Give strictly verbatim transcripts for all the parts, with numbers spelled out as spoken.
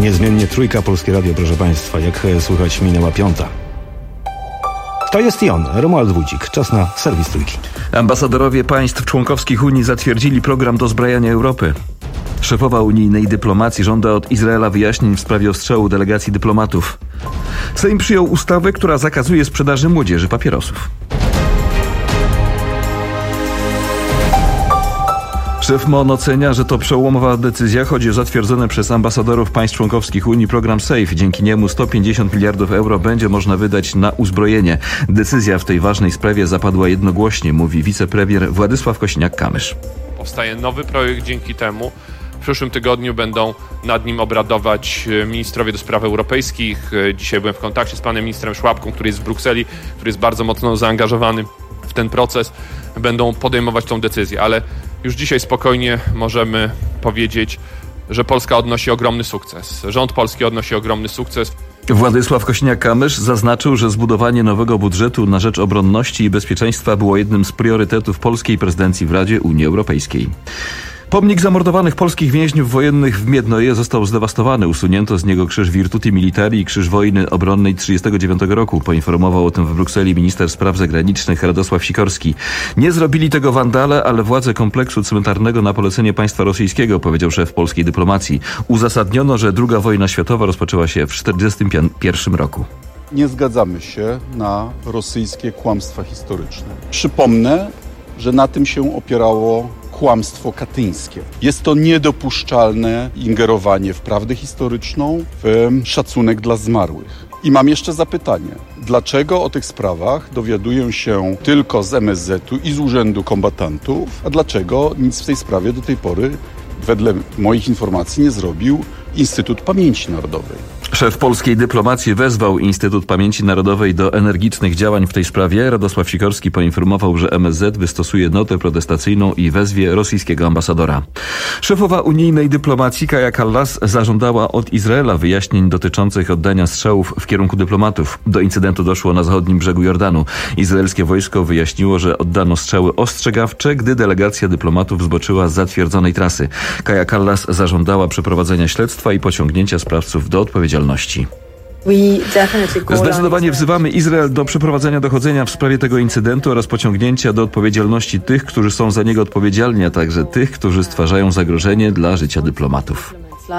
Niezmiennie trójka, Polskie Radio, proszę Państwa. Jak słychać, minęła piąta. To jest i on, Romuald Wójcik. Czas na serwis trójki. Ambasadorowie państw członkowskich Unii zatwierdzili program dozbrajania Europy. Szefowa unijnej dyplomacji żąda od Izraela wyjaśnień w sprawie ostrzału delegacji dyplomatów. Sejm przyjął ustawę, która zakazuje sprzedaży młodzieży papierosów. Szef M O N ocenia, że to przełomowa decyzja. Chodzi o zatwierdzony przez ambasadorów państw członkowskich Unii program SAFE. Dzięki niemu sto pięćdziesiąt miliardów euro będzie można wydać na uzbrojenie. Decyzja w tej ważnej sprawie zapadła jednogłośnie, mówi wicepremier Władysław Kosiniak-Kamysz. Powstaje nowy projekt dzięki temu. W przyszłym tygodniu będą nad nim obradować ministrowie do spraw europejskich. Dzisiaj byłem w kontakcie z panem ministrem Szłapką, który jest w Brukseli, który jest bardzo mocno zaangażowany w ten proces. Będą podejmować tą decyzję, ale już dzisiaj spokojnie możemy powiedzieć, że Polska odnosi ogromny sukces. Rząd polski odnosi ogromny sukces. Władysław Kosiniak-Kamysz zaznaczył, że zbudowanie nowego budżetu na rzecz obronności i bezpieczeństwa było jednym z priorytetów polskiej prezydencji w Radzie Unii Europejskiej. Pomnik zamordowanych polskich więźniów wojennych w Miednoje został zdewastowany. Usunięto z niego krzyż Virtuti Militari i krzyż wojny obronnej tysiąc dziewięćset trzydziestego dziewiątego roku. Poinformował o tym w Brukseli minister spraw zagranicznych Radosław Sikorski. Nie zrobili tego wandale, ale władze kompleksu cmentarnego na polecenie państwa rosyjskiego, powiedział szef polskiej dyplomacji. Uzasadniono, że druga wojna światowa rozpoczęła się w tysiąc dziewięćset czterdziestym pierwszym roku. Nie zgadzamy się na rosyjskie kłamstwa historyczne. Przypomnę, że na tym się opierało kłamstwo katyńskie. Jest to niedopuszczalne ingerowanie w prawdę historyczną, w szacunek dla zmarłych. I mam jeszcze zapytanie. Dlaczego o tych sprawach dowiaduję się tylko z M S Z-u i z Urzędu Kombatantów, a dlaczego nic w tej sprawie do tej pory, wedle moich informacji, nie zrobił Instytut Pamięci Narodowej? Szef polskiej dyplomacji wezwał Instytut Pamięci Narodowej do energicznych działań w tej sprawie. Radosław Sikorski poinformował, że M S Z wystosuje notę protestacyjną i wezwie rosyjskiego ambasadora. Szefowa unijnej dyplomacji Kaja Kallas zażądała od Izraela wyjaśnień dotyczących oddania strzałów w kierunku dyplomatów. Do incydentu doszło na zachodnim brzegu Jordanu. Izraelskie wojsko wyjaśniło, że oddano strzały ostrzegawcze, gdy delegacja dyplomatów zboczyła z zatwierdzonej trasy. Kaja Kallas zażądała przeprowadzenia śledztwa i pociągnięcia sprawców do odpowiedzialności. Zdecydowanie wzywamy Izrael do przeprowadzenia dochodzenia w sprawie tego incydentu oraz pociągnięcia do odpowiedzialności tych, którzy są za niego odpowiedzialni, a także tych, którzy stwarzają zagrożenie dla życia dyplomatów.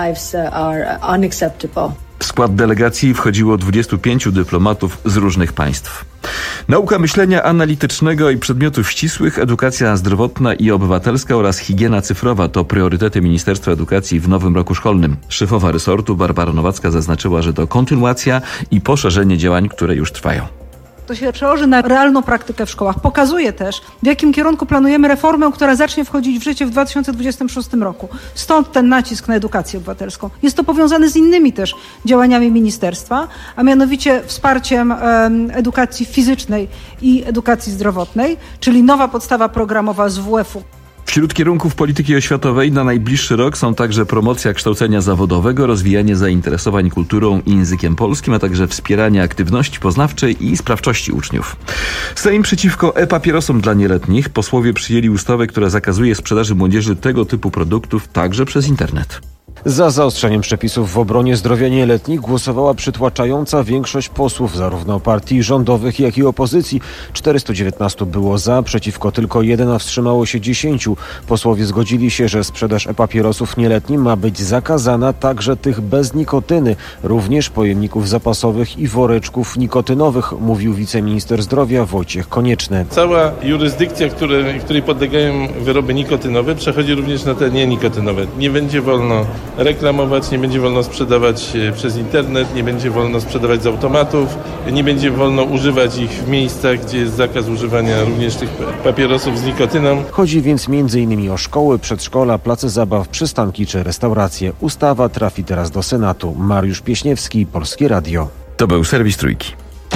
W skład delegacji wchodziło dwudziestu pięciu dyplomatów z różnych państw. Nauka myślenia analitycznego i przedmiotów ścisłych, edukacja zdrowotna i obywatelska oraz higiena cyfrowa to priorytety Ministerstwa Edukacji w nowym roku szkolnym. Szefowa resortu Barbara Nowacka zaznaczyła, że to kontynuacja i poszerzenie działań, które już trwają. To się przełoży na realną praktykę w szkołach. Pokazuje też, w jakim kierunku planujemy reformę, która zacznie wchodzić w życie w dwa tysiące dwudziestym szóstym roku. Stąd ten nacisk na edukację obywatelską. Jest to powiązane z innymi też działaniami ministerstwa, a mianowicie wsparciem um, edukacji fizycznej i edukacji zdrowotnej, czyli nowa podstawa programowa z W F u. Wśród kierunków polityki oświatowej na najbliższy rok są także promocja kształcenia zawodowego, rozwijanie zainteresowań kulturą i językiem polskim, a także wspieranie aktywności poznawczej i sprawczości uczniów. Sejm przeciwko e-papierosom dla nieletnich. Posłowie przyjęli ustawę, która zakazuje sprzedaży młodzieży tego typu produktów także przez internet. Za zaostrzeniem przepisów w obronie zdrowia nieletnich głosowała przytłaczająca większość posłów zarówno partii rządowych, jak i opozycji. czterystu dziewiętnastu było za, przeciwko tylko jeden, a wstrzymało się dziesięciu. Posłowie zgodzili się, że sprzedaż e-papierosów nieletnim ma być zakazana, także tych bez nikotyny, również pojemników zapasowych i woreczków nikotynowych, mówił wiceminister zdrowia Wojciech Konieczny. Cała jurysdykcja, której, której podlegają wyroby nikotynowe, przechodzi również na te nikotynowe. Nie będzie wolno reklamować, nie będzie wolno sprzedawać przez internet, nie będzie wolno sprzedawać z automatów, nie będzie wolno używać ich w miejscach, gdzie jest zakaz używania również tych papierosów z nikotyną. Chodzi więc między innymi o szkoły, przedszkola, place zabaw, przystanki czy restauracje. Ustawa trafi teraz do Senatu. Mariusz Pieśniewski, Polskie Radio. To był serwis Trójki.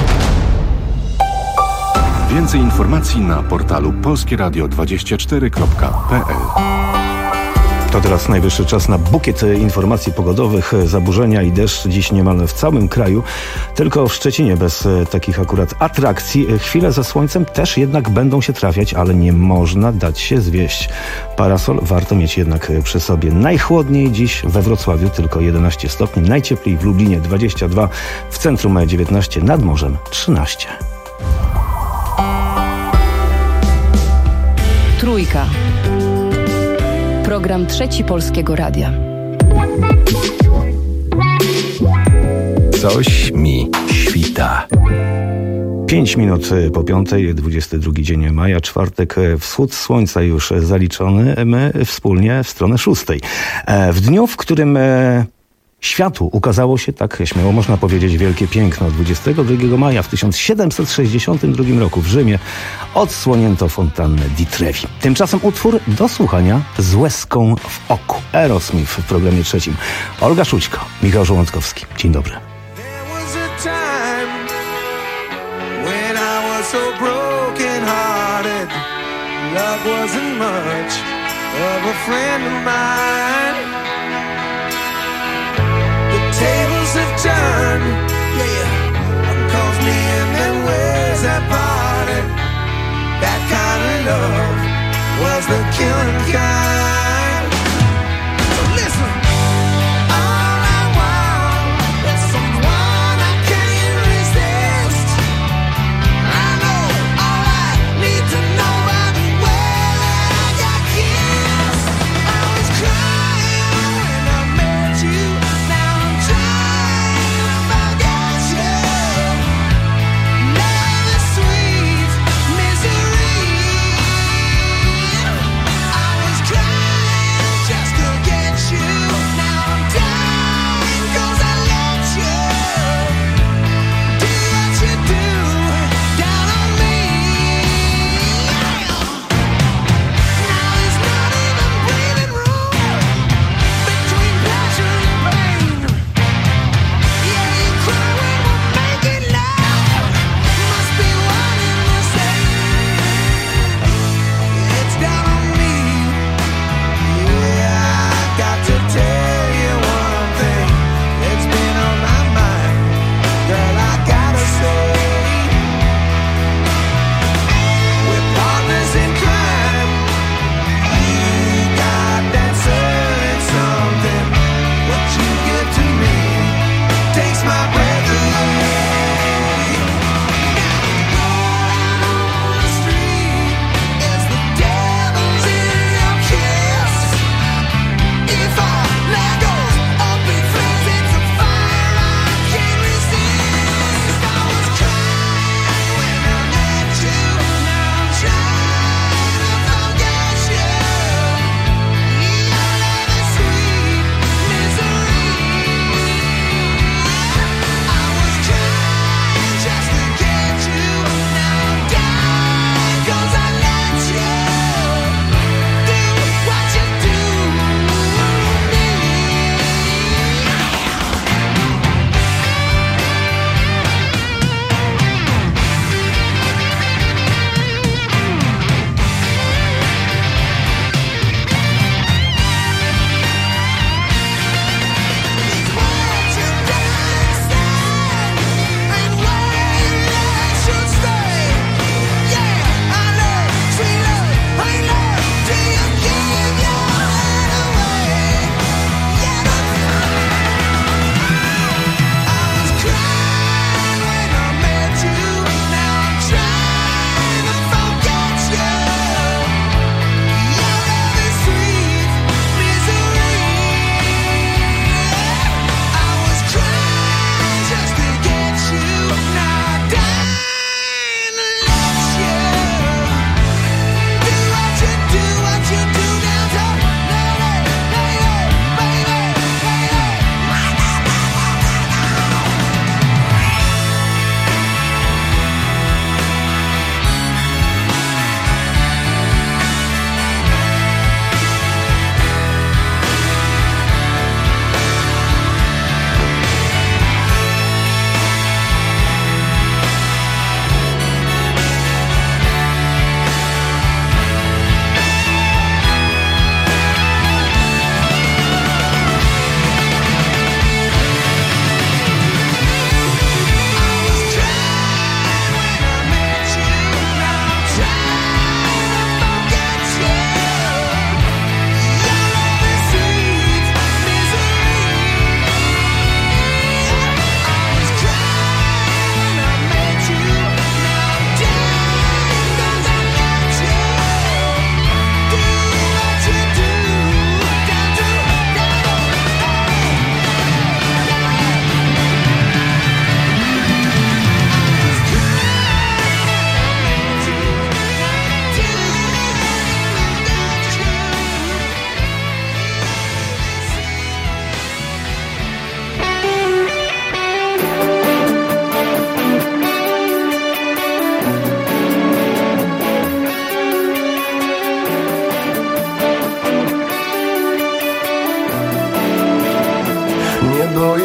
Więcej informacji na portalu polskieradio dwadzieścia cztery kropka p l. To teraz najwyższy czas na bukiet informacji pogodowych. Zaburzenia i deszcz dziś niemal w całym kraju. Tylko w Szczecinie bez takich akurat atrakcji. Chwile ze słońcem też jednak będą się trafiać, ale nie można dać się zwieść. Parasol warto mieć jednak przy sobie. Najchłodniej dziś we Wrocławiu tylko jedenaście stopni. Najcieplej w Lublinie dwadzieścia dwa, w centrum dziewiętnaście, nad morzem trzynaście. Trójka. Program Trzeci Polskiego Radia. Coś mi świta. Pięć minut po piątej, dwudziesty drugi dzień maja, czwartek, wschód słońca już zaliczony. My wspólnie w stronę szóstej. W dniu, w którym światu ukazało się, tak śmiało można powiedzieć, wielkie piękno. dwudziestego drugiego maja w tysiąc siedemset sześćdziesiątym drugim roku w Rzymie odsłonięto fontannę di Trevi. Tymczasem utwór do słuchania z łezką w oku. Aerosmith w programie trzecim. Olga Szućko, Michał Żołądkowski. Dzień dobry. Tables have turned, yeah. One calls me and then where's that party? That kind of love was the killing kind. So listen, all I want is someone I can't resist. I know all I need to know about the way that I got kissed. I was crying when I met you. Cry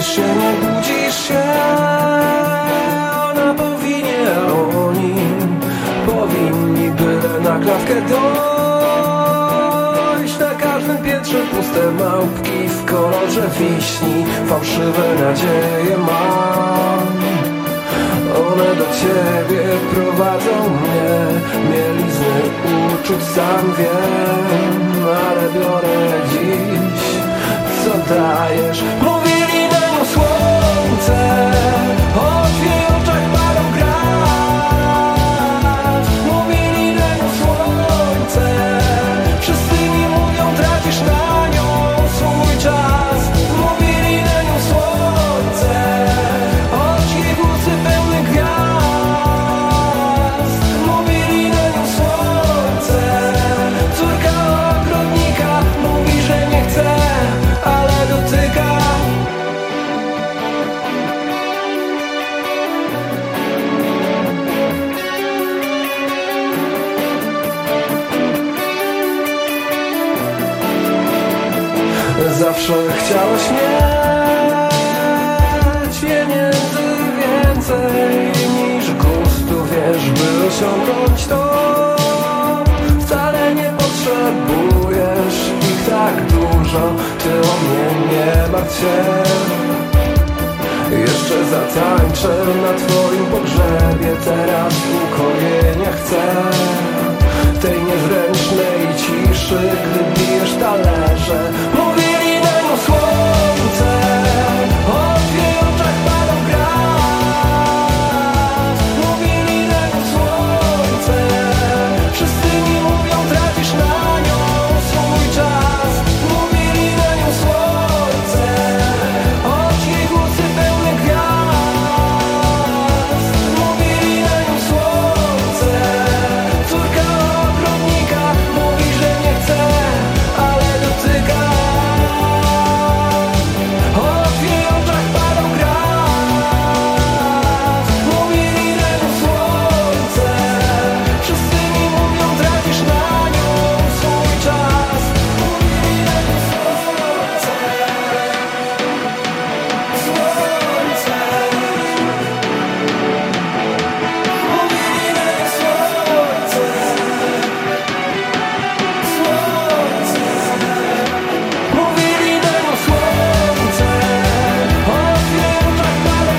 się, nie budzisz się. Ona powinie, oni powinni byle na klatkę dojść. Na każdym piętrze puste małpki w kolorze wiśni, fałszywe nadzieje mam. One do ciebie prowadzą mnie, mielizny uczuć sam wiem, ale biorę dziś, co dajesz. Mówili nam o słońce, o jej oczach padą gras. Mówili nam o słońce, wszyscy mi mówią, tracisz na nią swój czas. Mówili nam o słońce, choć jej włosy pełne gwiazd. Mówili nam o słońce, córka ogrodnika mówi, że nie chce, ale dotyka. Zawsze chciałeś mieć pieniędzy więcej niż gustu, wiesz, by osiągnąć to. Wcale nie potrzebujesz ich tak dużo, ty o mnie nie martw się. Jeszcze zatańczę na twoim pogrzebie, teraz ukojenia chcę tej niezręcznej ciszy, gdy bijesz talerze. Mówili nam o słońce, o jej oczach padą gras. Mówili nam o słońce, wszyscy mi mówią, tracisz na nią swój czas. Mówili nam o słońce, choć jej włosy pełne gwiazd. Mówili nam o słońce, córka ogrodnika mówi, że nie chce, ale dotyka. O jej oczach padą gras. Mówili nam o słońce, wszyscy mi mówią, tracisz na nią swój czas. Mówili nam o słońce, słońce. Mówili nam o słońce, słońce. Mówili nam o słońce, o jej oczach padą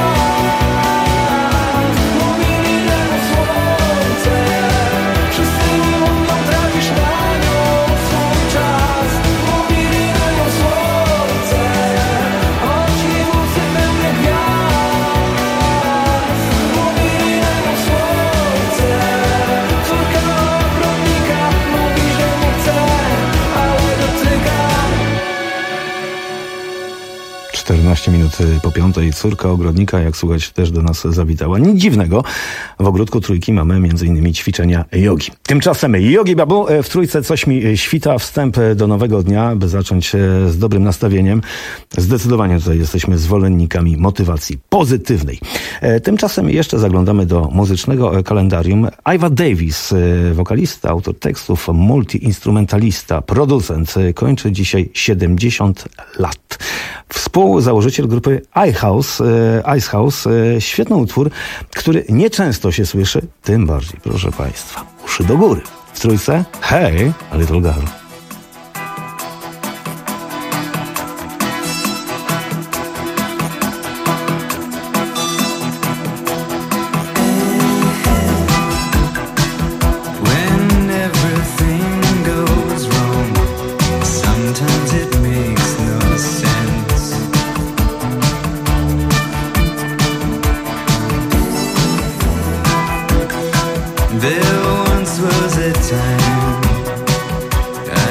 gwiazd. Mówili nam o słońce, wszyscy mi mówią, tracisz na nią swój czas. Mówili nam o słońce, choć jej włosy pełne gwiazd. Mówili nam o słońce, córka ogrodnika mówi, że nie chce, ale dotyka. czternaście minut po piątej. Córka ogrodnika, jak słuchać, też do nas zawitała. Nic dziwnego. W ogródku Trójki mamy między innymi ćwiczenia jogi. Tymczasem Yogi Babu, w Trójce coś mi świta. Wstęp do nowego dnia, by zacząć z dobrym nastawieniem. Zdecydowanie tutaj jesteśmy zwolennikami motywacji pozytywnej. Tymczasem jeszcze zaglądamy do muzycznego kalendarium. Iva Davis, wokalista, autor tekstów, multiinstrumentalista, producent, kończy dzisiaj siedemdziesiąt lat. Współzałożyciel grupy Icehouse, Icehouse, świetny utwór, który nieczęsto się słyszy, tym bardziej, proszę Państwa, uszy do góry. W Trójce, Hey, Little Girl. When everything goes wrong, sometimes it makes no sense. There once was a time I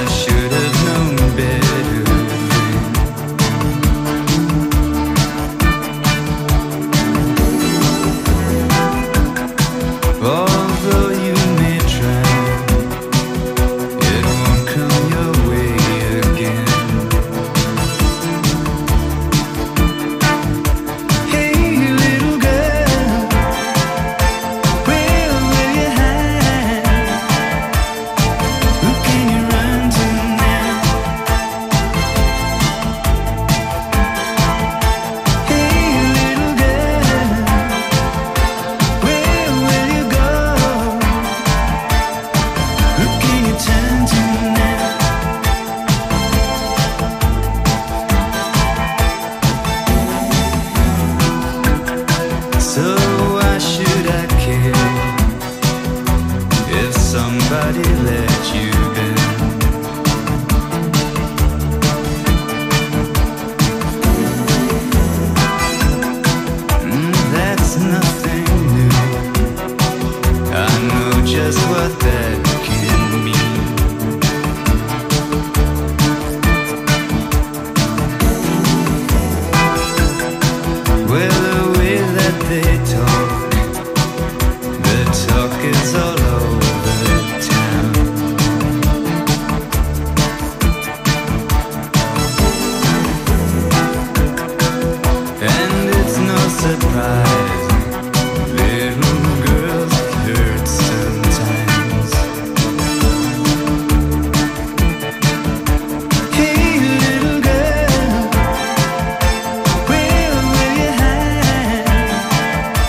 they talk, the talk is all over town. And it's no surprise, little girls hurt sometimes. Hey little girl, where will you hide?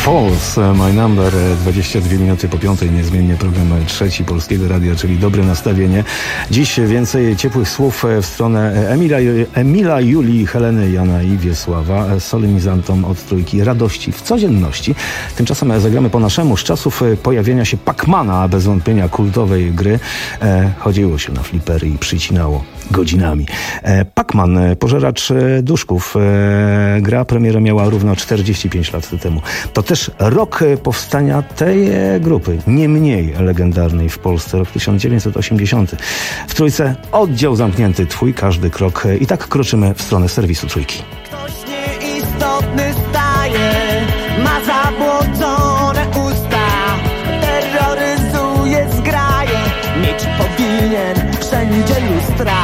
Falls, My Number, dwadzieścia dwie minuty po piątej, niezmiennie program trzeci Polskiego Radia, czyli dobre nastawienie. Dziś więcej ciepłych słów w stronę Emila, Emila Julii, Heleny, Jana i Wiesława, solenizantom od Trójki radości w codzienności. Tymczasem zagramy po naszemu. Z czasów pojawienia się Pac-Mana, bez wątpienia kultowej gry, e, chodziło się na flipery i przycinało godzinami. E, Pac-Man, pożeracz duszków. E, gra premierę miała równo czterdzieści pięć lat temu. To też rok powstania tej grupy, nie mniej legendarnej w Polsce, rok tysiąc dziewięćset osiemdziesiąty. W Trójce oddział zamknięty, twój każdy krok. I tak kroczymy w stronę serwisu Trójki. Ktoś nieistotny staje, ma zabłocone usta, terroryzuje zgraje, mieć powinien wszędzie lustra.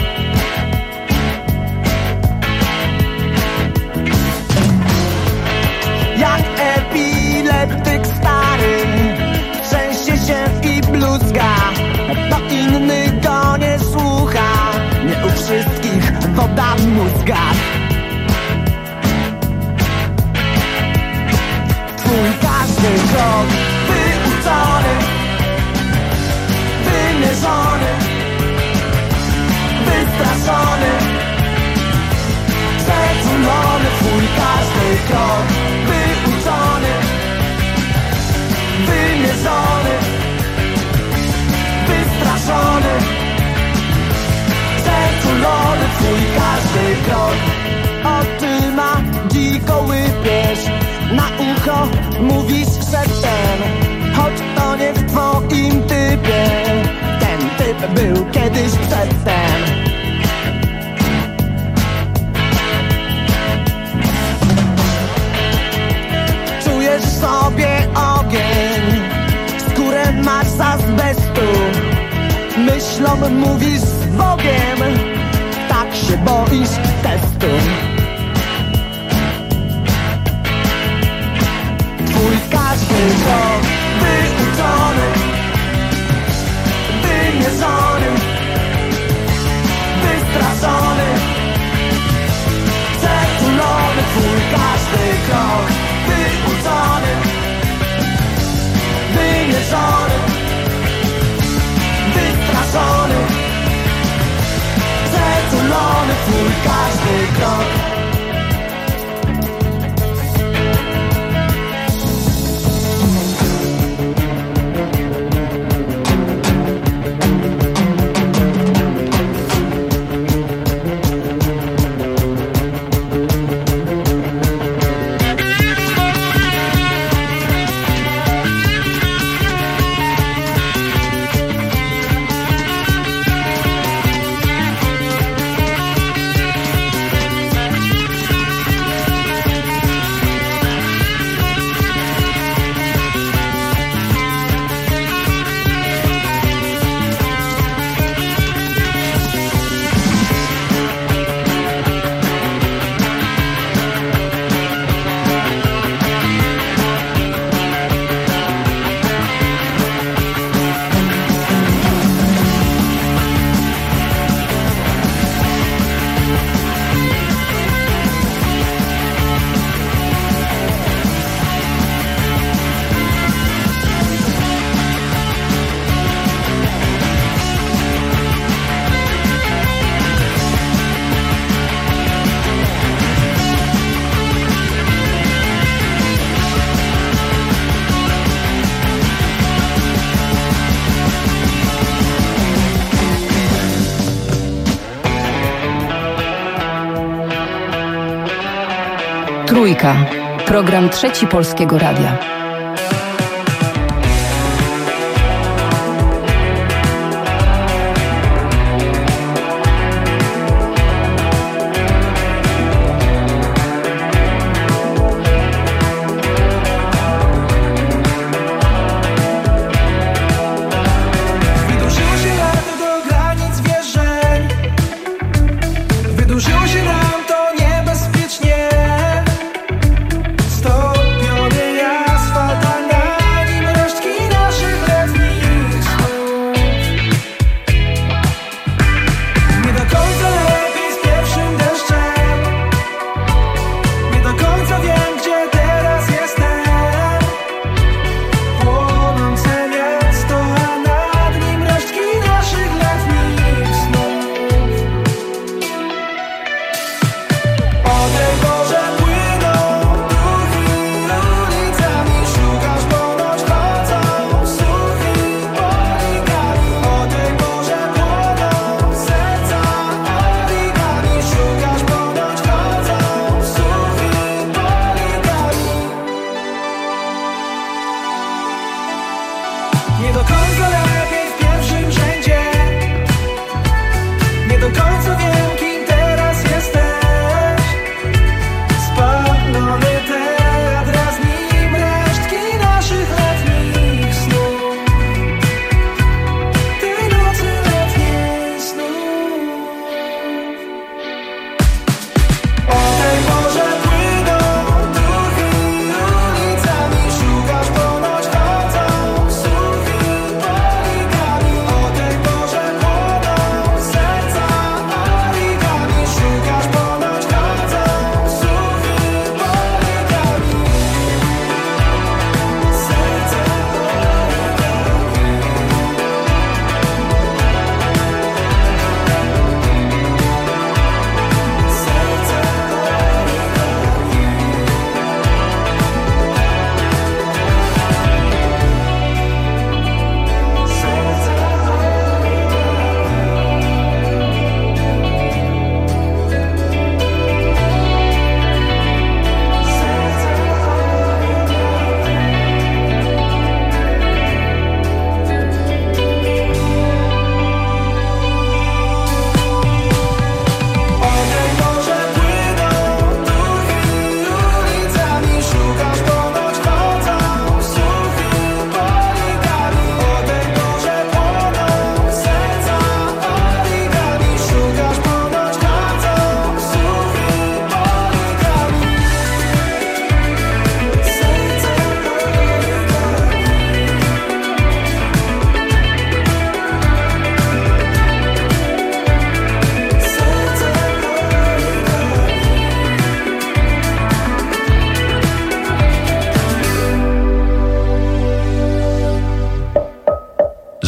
Jak epileptyk stary, trzęsie się i bluzga, bo inny go nie słucha, nie u wszystkich woda w mózgach. Twój każdy krok wyuczony, wymierzony, wystraszony, przeculony. Twój każdy krok wyuczony, wymierzony, wystraszony, przeculony. Twój każdy krok oczyma dziko łypiesz, na ucho mówisz szeptem, choć to nie w twoim typie, ten typ był kiedyś przedtem. Czujesz sobie ogień, skórę masz z azbestu, myślom mówisz z Bogiem, tak się boisz testu. Twój każdy krok wyuczony, wymierzony, wystraszony, przeculony. Twój każdy krok wyuczony, wymierzony, wystraszony, przeculony. Twój każdy krok. Trójka. Program Trzeci Polskiego Radia. Wydłużyło się lato do granic wierzeń, wydłużyło się nam to niebezpiecznie. Stopione asfalt.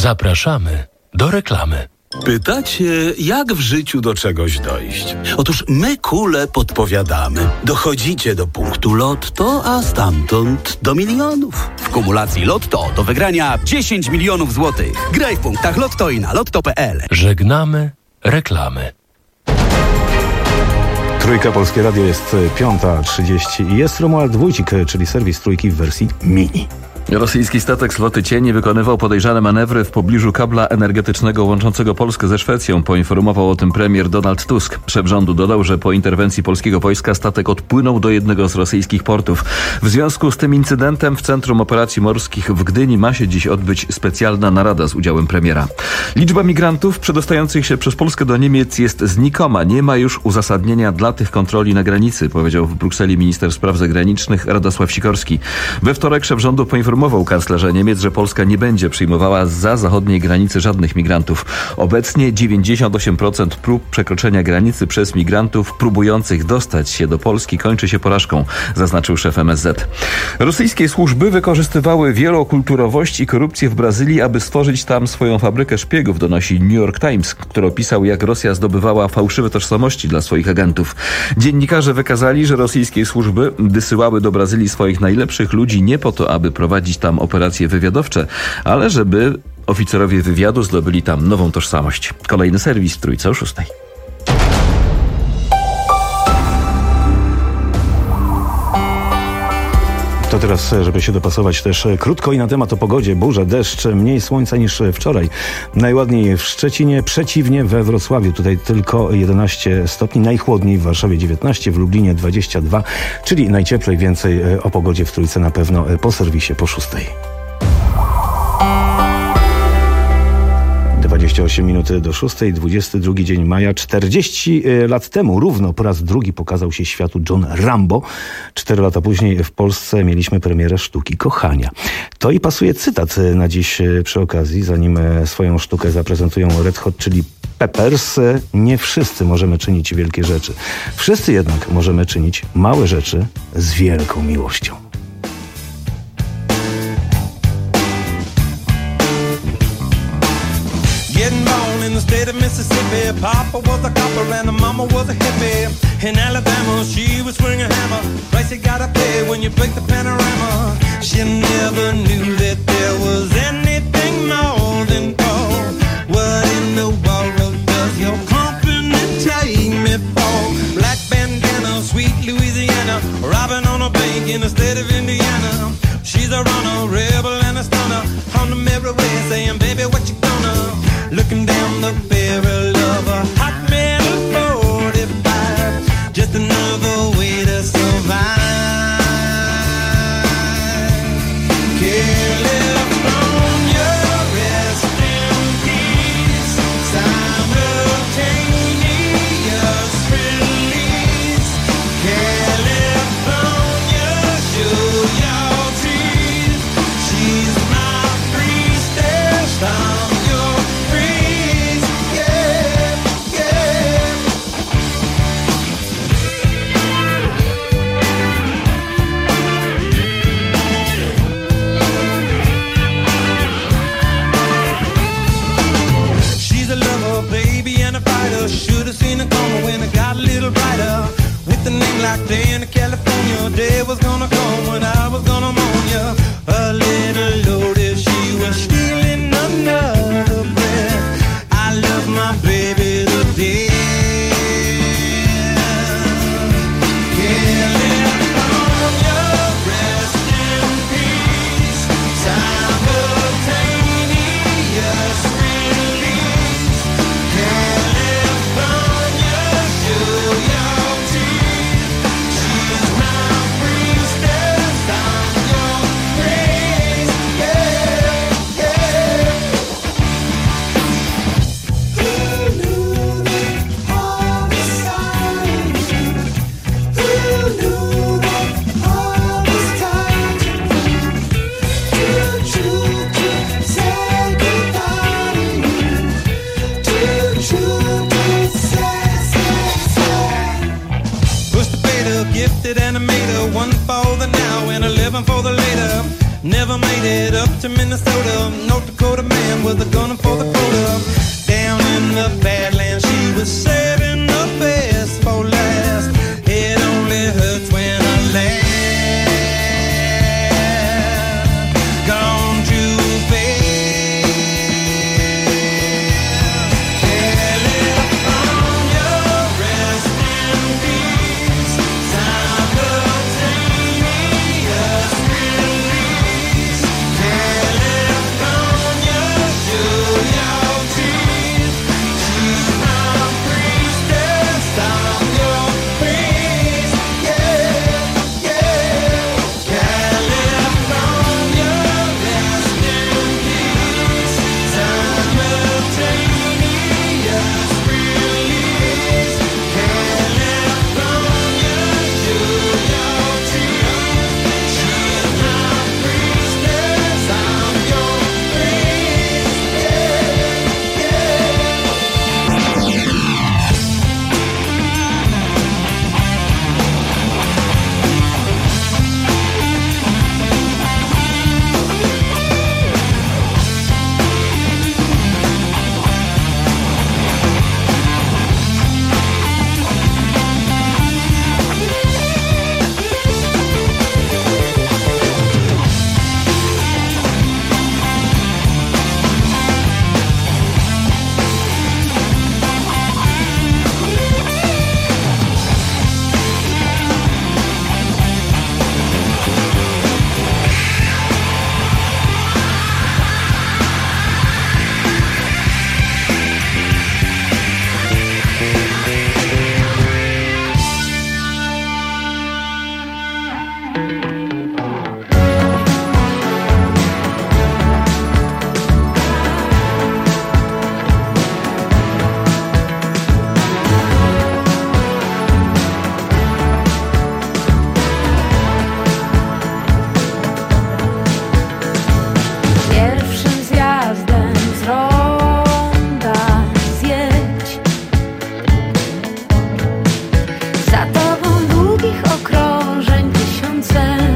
Zapraszamy do reklamy. Pytacie, jak w życiu do czegoś dojść? Otóż my kule podpowiadamy. Dochodzicie do punktu Lotto, a stamtąd do milionów. W kumulacji Lotto do wygrania dziesięć milionów złotych. Graj w punktach Lotto i na lotto kropka p l. Żegnamy reklamy. Trójka Polskie Radio, jest piąta trzydzieści i jest Romuald Wójcik, czyli serwis Trójki w wersji mini. Rosyjski statek z floty cieni wykonywał podejrzane manewry w pobliżu kabla energetycznego łączącego Polskę ze Szwecją. Poinformował o tym premier Donald Tusk. Szef rządu dodał, że po interwencji polskiego wojska statek odpłynął do jednego z rosyjskich portów. W związku z tym incydentem w Centrum Operacji Morskich w Gdyni ma się dziś odbyć specjalna narada z udziałem premiera. Liczba migrantów przedostających się przez Polskę do Niemiec jest znikoma. Nie ma już uzasadnienia dla tych kontroli na granicy, powiedział w Brukseli minister spraw zagranicznych Radosław Sikorski. We wtorek szef rządu poinformował kanclerza Niemiec, że Polska nie będzie przyjmowała zza zachodniej granicy żadnych migrantów. Obecnie dziewięćdziesiąt osiem procent prób przekroczenia granicy przez migrantów próbujących dostać się do Polski kończy się porażką, zaznaczył szef M S Z. Rosyjskie służby wykorzystywały wielokulturowość i korupcję w Brazylii, aby stworzyć tam swoją fabrykę szpiegów, donosi New York Times, który opisał, jak Rosja zdobywała fałszywe tożsamości dla swoich agentów. Dziennikarze wykazali, że rosyjskie służby wysyłały do Brazylii swoich najlepszych ludzi nie po to, aby prowadzić tam operacje wywiadowcze, ale żeby oficerowie wywiadu zdobyli tam nową tożsamość. Kolejny serwis w Trójce o szóstej. To teraz, żeby się dopasować też krótko i na temat o pogodzie. Burza, deszcz, mniej słońca niż wczoraj. Najładniej w Szczecinie, przeciwnie we Wrocławiu. Tutaj tylko jedenaście stopni, najchłodniej w Warszawie dziewiętnaście, w Lublinie dwadzieścia dwa, czyli najcieplej. Więcej o pogodzie w Trójce na pewno po serwisie po szóstej. dwadzieścia osiem minut do szóstej, dwudziesty drugi dzień maja. czterdzieści lat temu równo po raz drugi pokazał się światu John Rambo. Cztery lata później w Polsce mieliśmy premierę Sztuki Kochania. To i pasuje cytat na dziś przy okazji, zanim swoją sztukę zaprezentują Red Hot Chili Peppers. Nie wszyscy możemy czynić wielkie rzeczy. Wszyscy jednak możemy czynić małe rzeczy z wielką miłością. Getting born in the state of Mississippi. Papa was a copper and the mama was a hippie. In Alabama, she was swinging a hammer. Price you gotta pay when you break the panorama. She never knew that there was anything more than gold. What in the world does your company take me for? Black bandana, sweet Louisiana, robbing on a bank in the state of Indiana. She's a runner, rebel and a stunner. On the merry way saying, baby, what you gonna? Looking down the barrel of a hot metal forty-five, just another way to survive. California, rest in peace. Simultaneous release. California, show your teeth. She's my priestess. I'm your priest. Yeah, yeah. She's a lover, baby, and a fighter. Should've seen her coming when it got a little brighter. With a name like Diana, California, day was gonna come when I was gonna mourn ya. A little loaded, she was stealing another breath. I love my baby to death. California, rest in peace. Simultaneous release. California, show your teeth. She's my priestess. I'm your priest. Yeah, yeah. Who knew that all this time? Who knew that all this time? Too true to say goodbye to you. Too true to say, say, say. Push the fader, gifted animator. One for the now and eleven for the later. Never made it up to Minnesota. North Dakota man with a gun for the quota. Down in the Badlands, she was saving the best for last. It only hurts when I laugh. Gone too fast. California, rest in peace. Simultaneous release. California, show your teeth. She's my priestess, I'm your priest. Yeah, yeah. California, rest in peace. Simultaneous release. California, show your teeth. She's my priestess, I'm your priest. Yeah, yeah. Pierwszym zjazdem z ronda zjedź. Za tobą długich okrążeń tysiące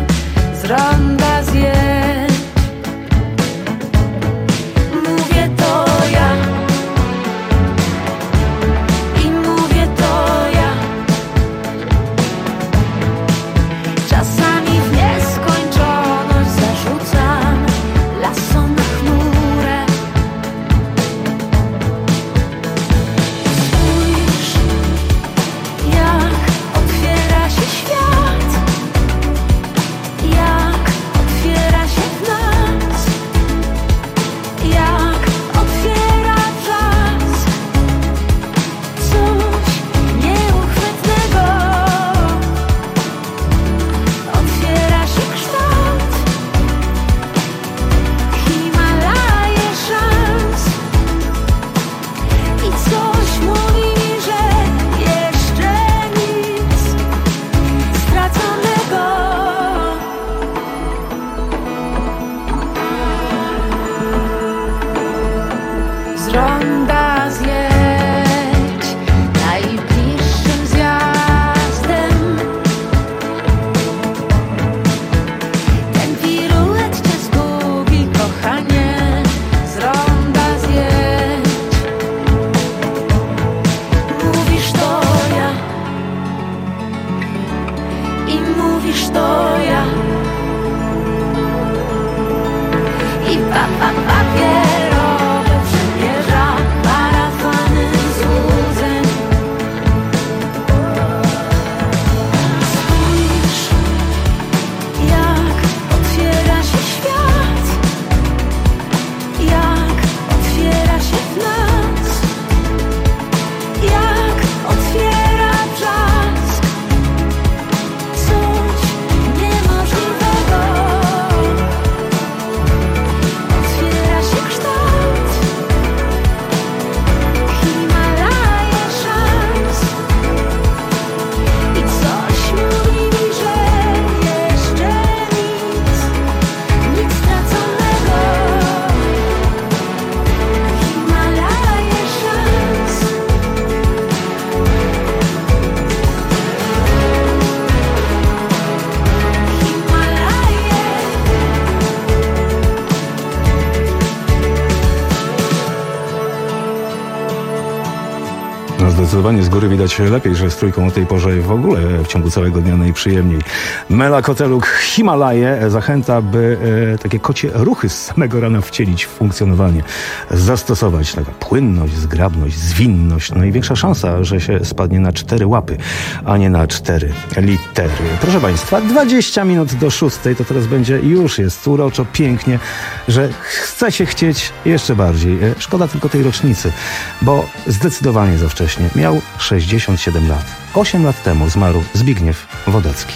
zdecydowanie z góry widać lepiej, że z trójką o tej porze w ogóle w ciągu całego dnia najprzyjemniej. Mela Koteluk, Himalaje, zachęta, by e, takie kocie ruchy z samego rana wcielić w funkcjonowanie, zastosować. Taka płynność, zgrabność, zwinność. Największa szansa, że się spadnie na cztery łapy, a nie na cztery litery. Proszę Państwa, dwadzieścia minut do szóstej, to teraz będzie, już jest uroczo, pięknie, że chce się chcieć jeszcze bardziej. E, szkoda tylko tej rocznicy, bo zdecydowanie za wcześnie. Miał sześćdziesiąt siedem lat. osiem lat temu zmarł Zbigniew Wodecki.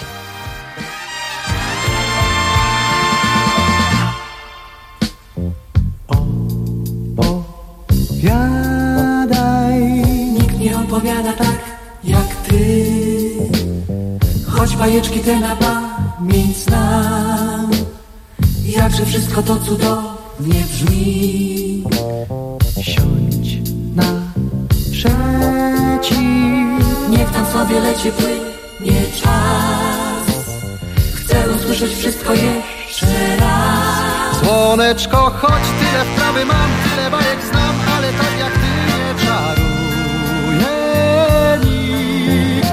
Opowiadaj. Nikt nie opowiada tak jak ty, choć bajeczki te na pamięć znam. Jakże wszystko to cudownie brzmi. Siądź na przeciw, niech tam sobie leci, płynie czas. Chcę usłyszeć wszystko jeszcze raz. Słoneczko, choć tyle wprawy mam, tyle bajek znam, ale tak jak ty nie czaruje nikt.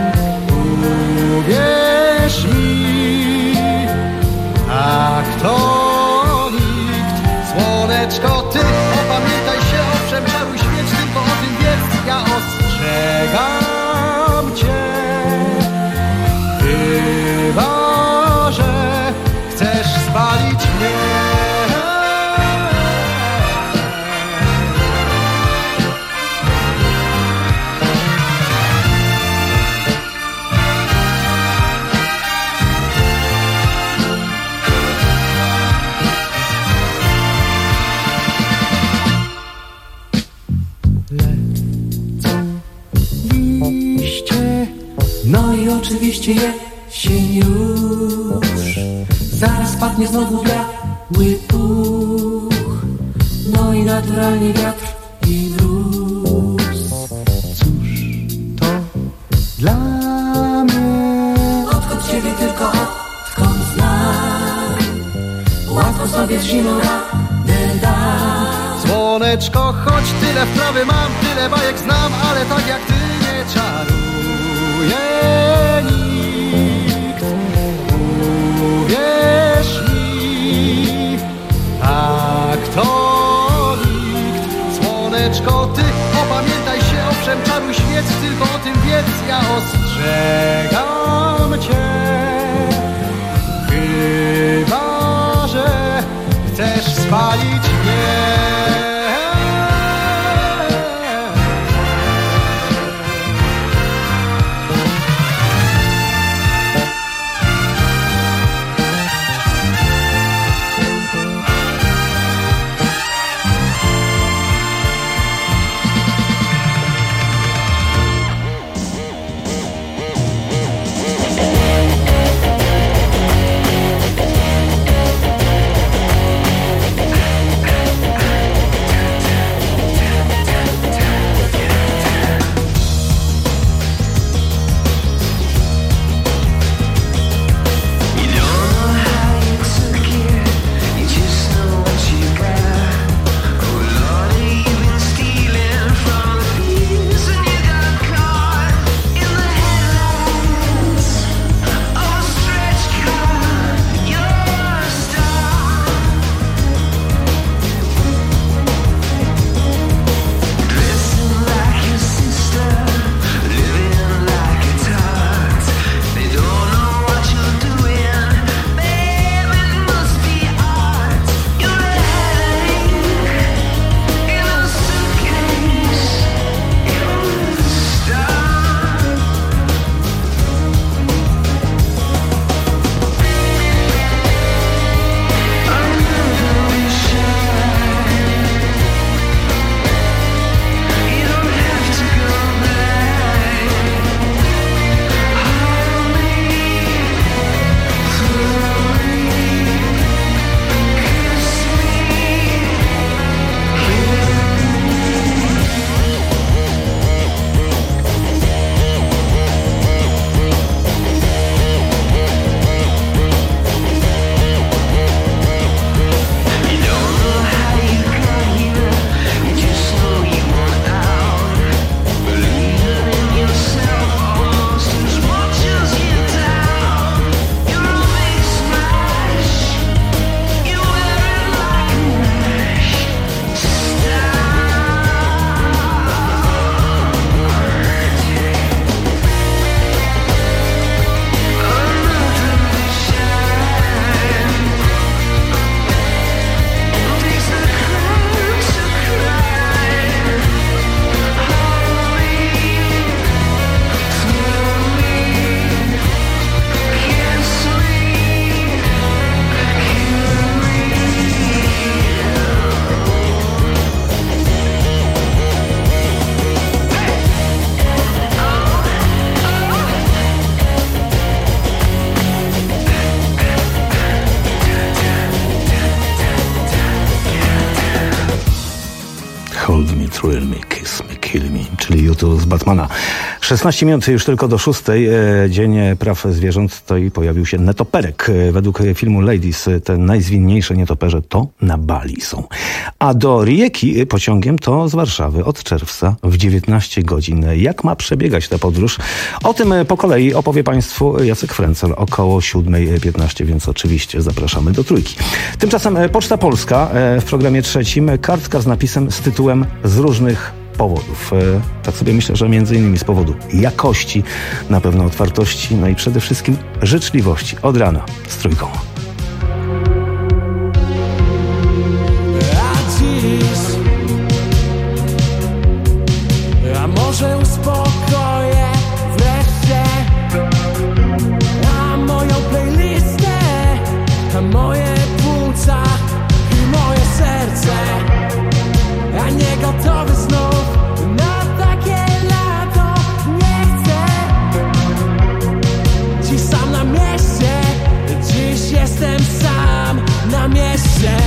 Uwierz mi, a kto nikt. Słoneczko, ty opamiętaj się, owszem, czaruj świeć, tylko o tym wiedz, ja ostrzegam cię. Chyba że chcesz spalić mnie. No i oczywiście jesień już, zaraz padnie znowu biały puch. No i naturalnie wiatr i mróz. Cóż to dla mnie? Odkąd ciebie tylko odkąd znam, łatwo sobie z zimą radę dam. Słoneczko, choć tyle wprawy mam, tyle bajek znam, ale tak jak ty nie czaruje nikt. Uwierz mi, a kto nikt. Słoneczko, ty opamiętaj się, owszem, czaruj świec, tylko o tym wiedz, ja ostrzegam cię. Chyba że chcesz spalić mnie. Thrill Me, Kiss Me, Kill Me, czyli U two z Batmana. szesnaście minut już tylko do szóstej. Dzień Praw Zwierząt, to i pojawił się nietoperek. Według filmu Ladies te najzwinniejsze nietoperze to na Bali są. A do Rijeki pociągiem to z Warszawy od czerwca w dziewiętnaście godzin. Jak ma przebiegać ta podróż? O tym po kolei opowie Państwu Jacek Frencel około siódmej piętnaście, więc oczywiście zapraszamy do Trójki. Tymczasem Poczta Polska w programie trzecim kartka z napisem z tytułem Z różnych powodów. Tak sobie myślę, że między innymi z powodu jakości, na pewno otwartości, no i przede wszystkim życzliwości. Od rana z Trójką. A dziś, a może uspokoję wreszcie, a moją playlistę, a moje płuca i moje serce, a nie gotowy znów na takie lato nie chcę. Dziś sam na mieście, dziś jestem sam na mieście.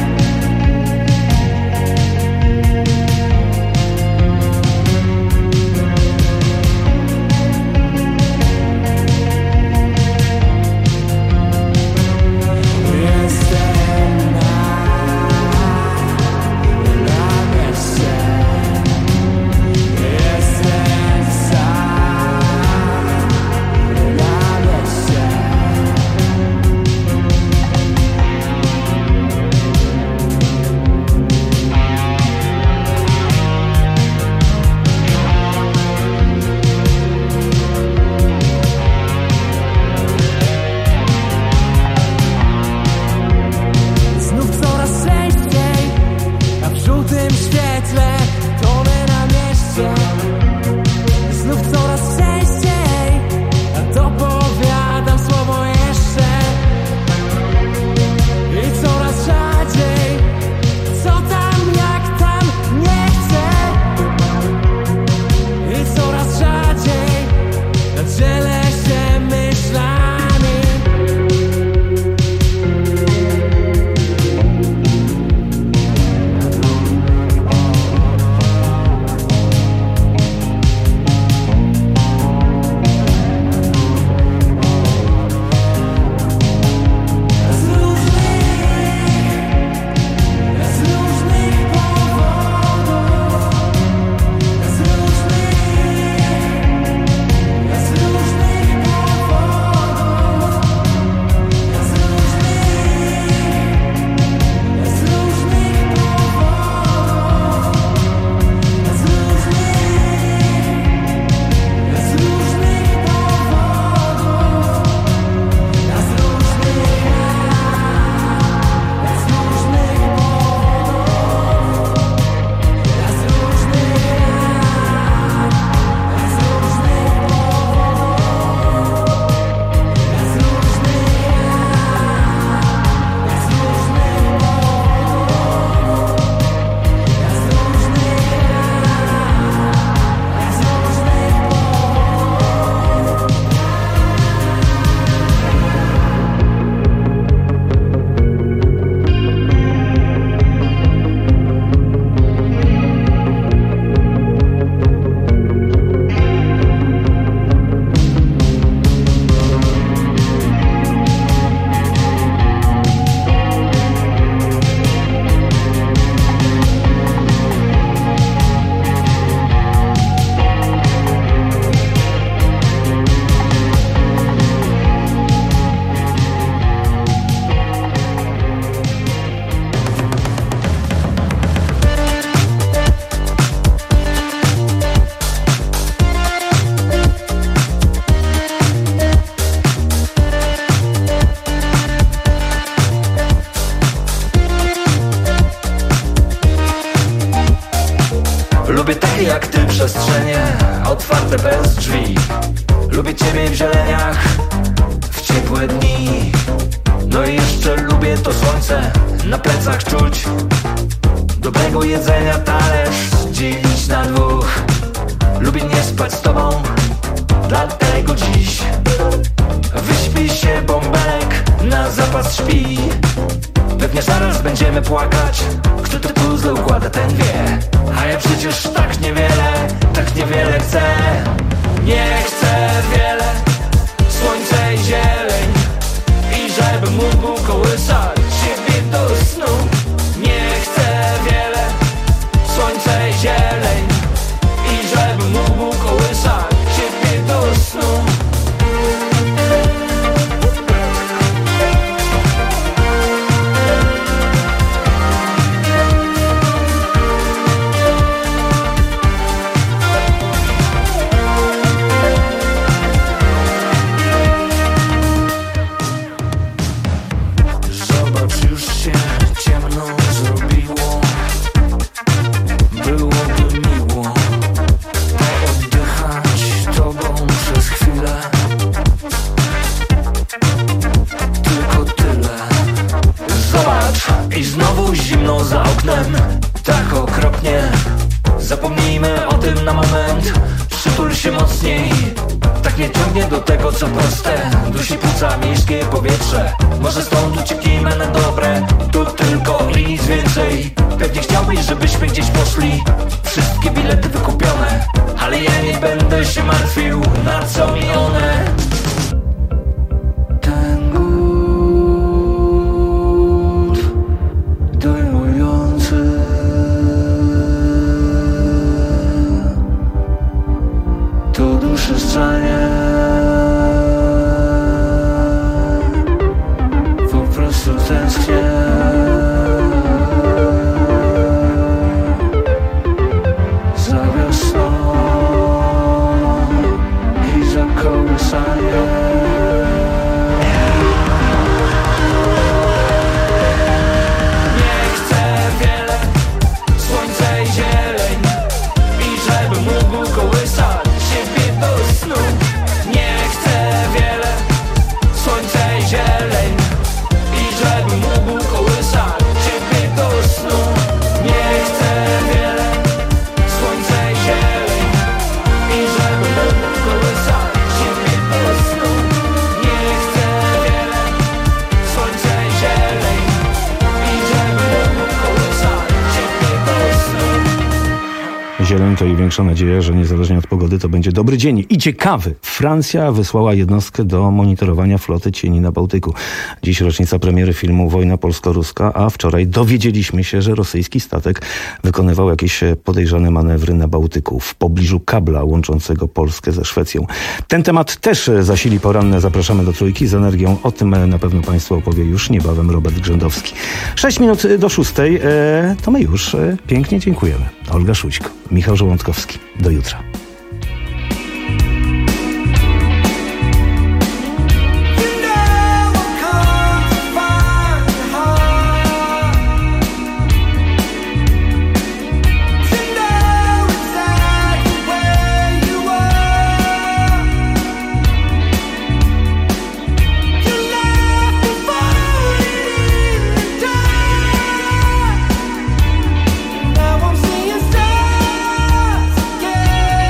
Lubię takie jak ty przestrzenie, otwarte bez drzwi. Lubię ciebie w zieleniach, w ciepłe dni. No i jeszcze lubię to słońce na plecach czuć. Dobrego jedzenia talerz dzielić na dwóch. Lubię nie spać z tobą, dlatego dziś wyśpi się bąbelek, na zapas śpi. Pewnie pewnie zaraz będziemy płakać. Kto te puzzle układa, ten wie. A ja przecież tak niewiele, tak niewiele chcę. Nie chcę wiele, słońce i zieleń, i żebym mógł kołysać siebie do snu. Nie chcę wiele, słońce i zieleń, i żebym mógł kołysać siebie do snu. Za oknem, tak okropnie. Zapomnijmy o tym na moment. Przytul się mocniej. Tak nie ciągnie do tego, co proste. Dusi płuca miejskie powietrze. Może stąd ucieknijmy na dobre. Tu tylko i nic więcej. Pewnie chciałbyś, żebyśmy gdzieś poszli. Wszystkie bilety wykupione, ale ja nie będę się martwił. Na co mi one? Po prostu tęsknię za wiosną i za kołysaniem. Nie chcę wiele, słońce i zieleń, i żebym mógł kołysać siebie do snu. Nie chcę wiele, słońce i zieleń, i żebym mógł kołysać ciebie do snu. Nie chcę wiele, słońce i zieleń, i żebym mógł kołysać ciebie do snu. Nie chcę wiele, słońce i zieleń, i żebym mógł kołysać ciebie do snu. Zieleń to i większa nadzieja, że niezależnie od pogody to będzie dobry dzień. I ciekawy. Francja wysłała jednostkę do monitorowania floty cieni na Bałtyku. Dziś rocznica premiery filmu Wojna polsko-ruska, a wczoraj dowiedzieliśmy się, że rosyjski statek wykonywał jakieś podejrzane manewry na Bałtyku w pobliżu kabla łączącego Polskę ze Szwecją. Ten temat też zasili poranne. Zapraszamy do Trójki z energią. O tym na pewno Państwu opowie już niebawem Robert Grzędowski. Sześć minut do szóstej. E, to my już e, pięknie dziękujemy. Olga Szućko, Michał Żołądkowski. Do jutra. Now I'm seeing stars again.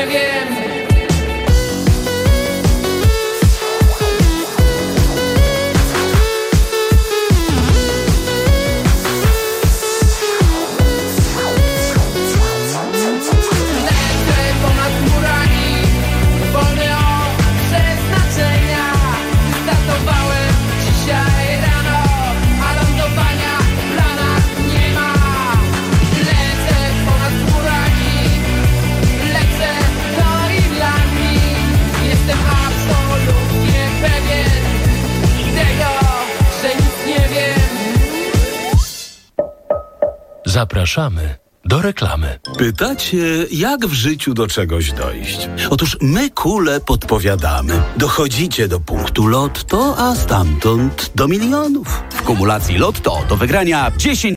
nie wiem. Lecę ponad murami, wolny od przeznaczenia. Startowałem dzisiaj rano, a lądowania w planach nie ma. Lecę ponad murami, lecę do Irlandii. Jestem absolutnie pewien tego, że nic nie wiem. Zapraszamy do reklamy. Pytacie, jak w życiu do czegoś dojść? Otóż my kule podpowiadamy. Dochodzicie do punktu lotto, a stamtąd do milionów. W kumulacji Lotto do wygrania dziesięć